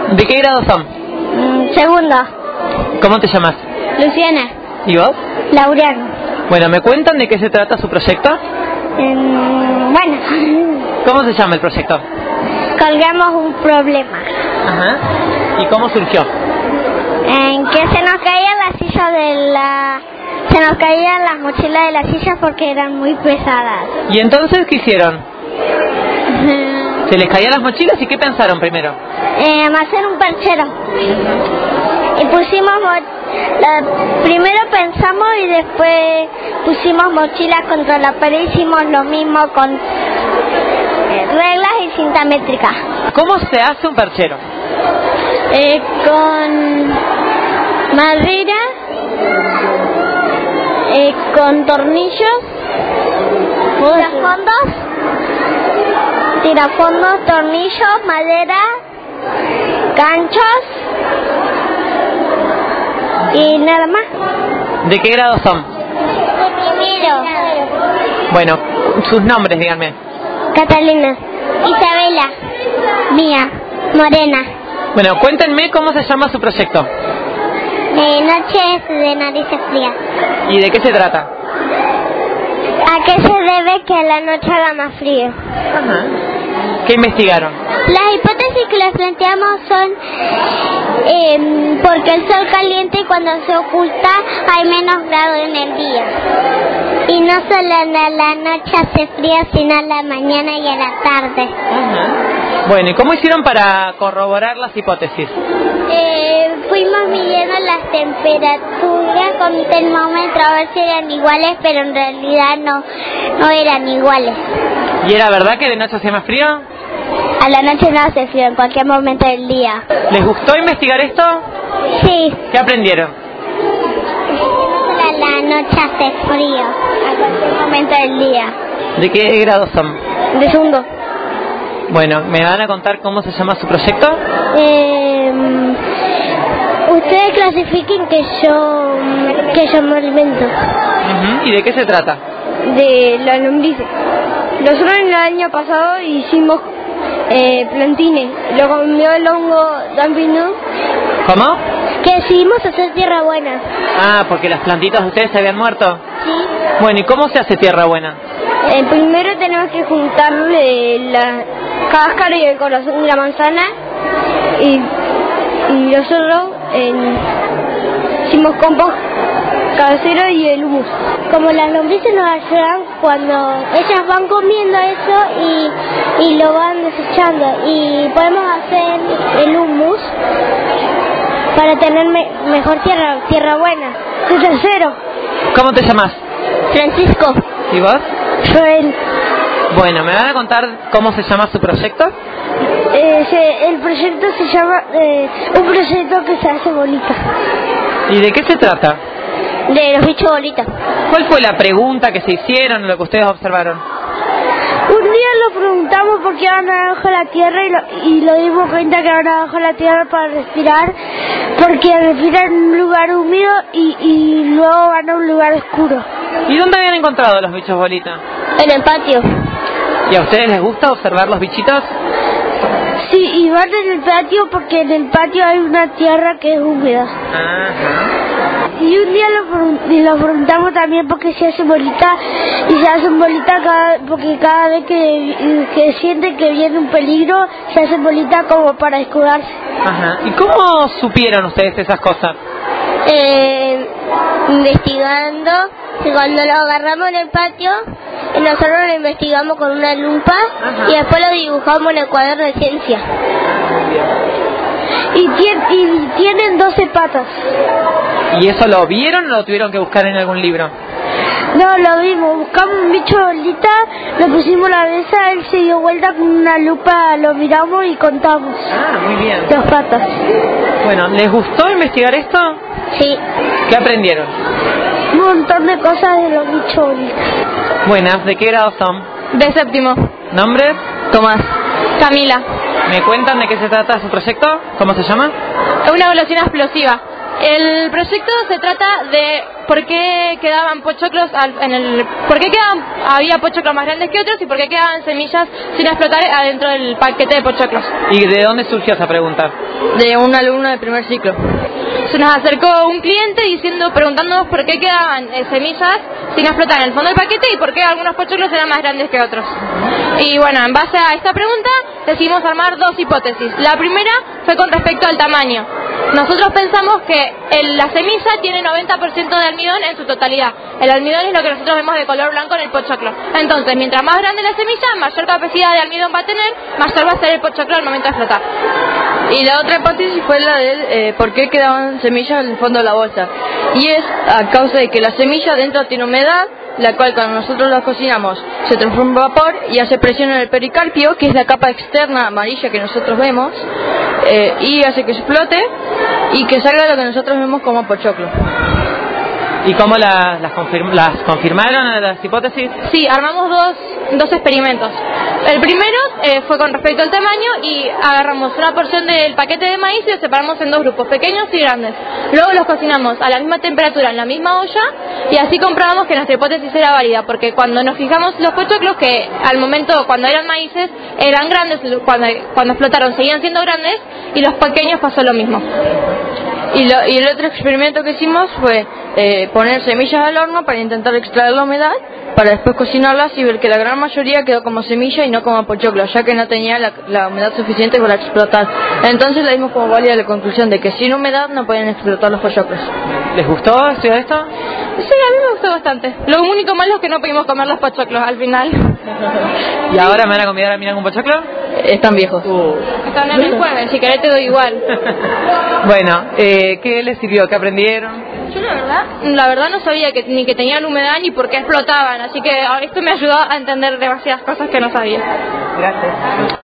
¿De qué grado son? Segundo. ¿Cómo te llamas? Luciana. ¿Y vos? Laureano. Bueno, ¿me cuentan de qué se trata su proyecto? Bueno, ¿Cómo se llama el proyecto? colgamos un problema. Ajá. ¿Y cómo surgió? En que se nos caía la silla Se nos caían las mochilas de la silla porque eran muy pesadas. ¿Y entonces qué hicieron? ¿Se les caían las mochilas y qué pensaron primero? Hacer un perchero. Y pusimos... primero pensamos y después pusimos mochilas contra la pared. Hicimos lo mismo con reglas y cinta métrica. ¿Cómo se hace un perchero? Con madera, con tornillos, tirafondos, tornillos, madera, ganchos y nada más. ¿De qué grado son? Primero. Bueno, sus nombres, díganme. Catalina. Isabela. Mía. Morena. Bueno, cuéntenme cómo se llama su proyecto. Noches de narices frías. ¿Y de qué se trata? ¿A qué se debe que a la noche haga más frío? Ajá. ¿Qué investigaron? Las hipótesis que les planteamos son porque el sol caliente y cuando se oculta hay menos grados en el día. Y no solo a la noche hace frío, sino a la mañana y a la tarde. Ajá. Bueno, ¿y cómo hicieron para corroborar las hipótesis? Fuimos midiendo las temperaturas con un termómetro a ver si eran iguales, pero en realidad no eran iguales. ¿Y era verdad que de noche hacía más frío? A la noche no hace frío, en cualquier momento del día. ¿Les gustó investigar esto? Sí. ¿Qué aprendieron? A la noche hace frío, a cualquier momento del día. ¿De qué grado son? De segundo. Bueno, ¿me van a contar cómo se llama su proyecto? Ustedes clasifiquen que yo me alimento. ¿Y de qué se trata? De las lombrices. Nosotros el año pasado hicimos plantines. Lo comió el hongo dampino. ¿Cómo? Que decidimos hacer tierra buena. Ah, porque las plantitas de ustedes se habían muerto. Sí. Bueno, ¿y cómo se hace tierra buena? Primero tenemos que juntar la cáscara y el corazón de la manzana y nosotros hicimos compost casero y el humus. Como las lombrices nos ayudan cuando ellas van comiendo eso y lo van desechando, y podemos hacer el humus para tener mejor tierra buena. Soy tercero. ¿Cómo te llamas? Francisco. ¿Y vos? Joel. Bueno, ¿me van a contar cómo se llama su proyecto? El proyecto se llama un proyecto que se hace bolita. ¿Y de qué se trata? De los bichos bolitas. ¿Cuál fue la pregunta que se hicieron o lo que ustedes observaron? Un día lo preguntamos por qué van abajo de la tierra y lo dimos cuenta que van abajo de la tierra para respirar, porque respiran en un lugar húmedo y luego van a un lugar oscuro. ¿Y dónde habían encontrado los bichos bolita? En el patio. ¿Y a ustedes les gusta observar los bichitos? Sí, y van en el patio porque en el patio hay una tierra que es húmeda. Ajá. Y un día lo preguntamos también porque se hace bolita, y se hacen bolita porque cada vez que sienten que viene un peligro, se hacen bolita como para escudarse. Ajá. ¿Y cómo supieron ustedes esas cosas? Investigando, que cuando lo agarramos en el patio, nosotros lo investigamos con una lupa. Ajá. Y después lo dibujamos en el cuaderno de ciencia. Y tienen 12 patas. ¿Y eso lo vieron o lo tuvieron que buscar en algún libro? No, lo vimos, buscamos un bicho bolita, lo pusimos a la mesa, él se dio vuelta con una lupa, lo miramos y contamos. Ah, muy bien. 2 patas. Bueno, ¿les gustó investigar esto? Sí. ¿Qué aprendieron? Un montón de cosas de los bichos bolitas. Buenas, ¿de qué grado son? De séptimo. ¿Nombres? Tomás. Camila. ¿Me cuentan de qué se trata su proyecto? ¿Cómo se llama? Una evaluación explosiva. El proyecto se trata de por qué quedaban pochoclos había pochoclos más grandes que otros y por qué quedaban semillas sin explotar adentro del paquete de pochoclos. ¿Y de dónde surgió esa pregunta? De un alumno de primer ciclo. Se nos acercó un cliente preguntándonos por qué quedaban semillas sin explotar en el fondo del paquete y por qué algunos pochoclos eran más grandes que otros. Y bueno, en base a esta pregunta decidimos armar dos hipótesis. La primera fue con respecto al tamaño. Nosotros pensamos que la semilla tiene 90% de almidón en su totalidad. El almidón es lo que nosotros vemos de color blanco en el pochoclo. Entonces, mientras más grande la semilla, mayor capacidad de almidón va a tener, mayor va a ser el pochoclo al momento de explotar. Y la otra hipótesis fue la de por qué quedaban semillas en el fondo de la bolsa. Y es a causa de que la semilla dentro tiene humedad, la cual cuando nosotros la cocinamos se transforma en vapor y hace presión en el pericarpio, que es la capa externa amarilla que nosotros vemos, y hace que explote y que salga lo que nosotros vemos como pochoclo. ¿Y cómo las confirmaron las hipótesis? Sí, armamos dos experimentos. El primero fue con respecto al tamaño y agarramos una porción del paquete de maíz y lo separamos en dos grupos, pequeños y grandes. Luego los cocinamos a la misma temperatura en la misma olla y así comprobamos que nuestra hipótesis era válida, porque cuando nos fijamos los pochoclos, que al momento cuando eran maíces eran grandes, cuando explotaron seguían siendo grandes y los pequeños pasó lo mismo. Y el otro experimento que hicimos fue poner semillas al horno para intentar extraer la humedad, para después cocinarlas y ver que la gran mayoría quedó como semilla y no como pochoclo, ya que no tenía la humedad suficiente para explotar. Entonces le dimos como válida la conclusión de que sin humedad no pueden explotar los pochoclos. ¿Les gustó estudiar esto? Sí, a mí me gustó bastante. Lo único malo es que no pudimos comer los pochoclos al final. ¿Y ahora me van a convidar a mirar un pochoclo? Están viejos. Están en el jueves, si querés te doy igual. Bueno, ¿qué les sirvió? ¿Qué aprendieron? Yo la verdad no sabía ni que tenían humedad ni por qué explotaban, así que esto me ayudó a entender demasiadas cosas que no sabía. Gracias.